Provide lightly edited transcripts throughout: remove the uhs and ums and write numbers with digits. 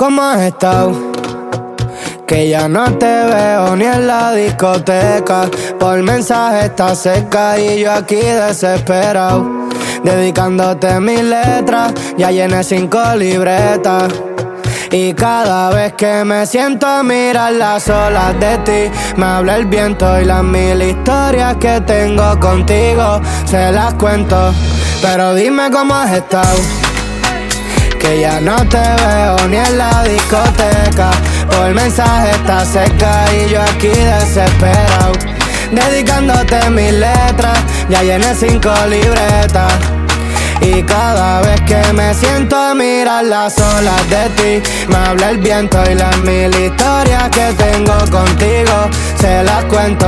¿Cómo has estado? Que ya no te veo ni en la discoteca. Por mensaje estás seca y yo aquí desesperado, dedicándote mis letras. Ya llené 5 libretas. Y cada vez que me siento a mirar las olas de ti, me habla el viento y las 1000 historias que tengo contigo se las cuento. Pero dime cómo has estado, que ya no te veo ni en la discoteca. Por mensaje estás seca y yo aquí desesperado, dedicándote mis letras. Ya llené 5 libretas. Y cada vez que me siento a mirar las olas de ti, me habla el viento y las 1000 historias que tengo contigo se las cuento.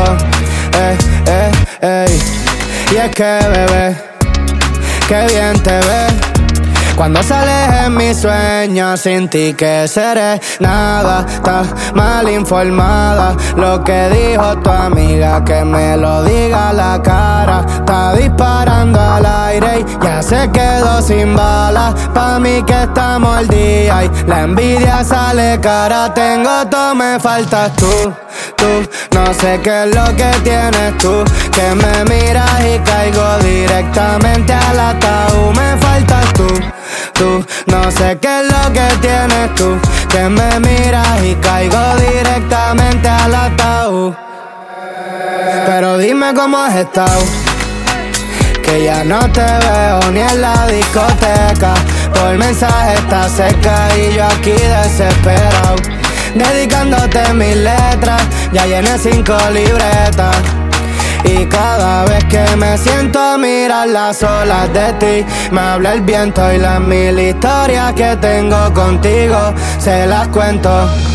Y es que bebé, qué bien te ves cuando sales en mis sueños. Sin ti que seré nada, estás mal informada. Lo que dijo tu amiga, que me lo diga a la cara. Está disparando al aire y ya se quedó sin balas. Pa' mí que estamos al día y la envidia sale cara. Tengo todo, me faltas tú. No sé qué es lo que tienes tú, que me miras y caigo directamente al ataúd. Me faltas tú. No sé qué es lo que tienes tú, que me miras y caigo directamente al ataúd. Pero dime cómo has estado, que ya no te veo ni en la discoteca. Por mensaje estás seca y yo aquí desesperado, dedicándote mis letras. Ya llené 5 libretas. Y cada vez que me siento a mirar las olas de ti, me habla el viento y las 1000 historias que tengo contigo se las cuento.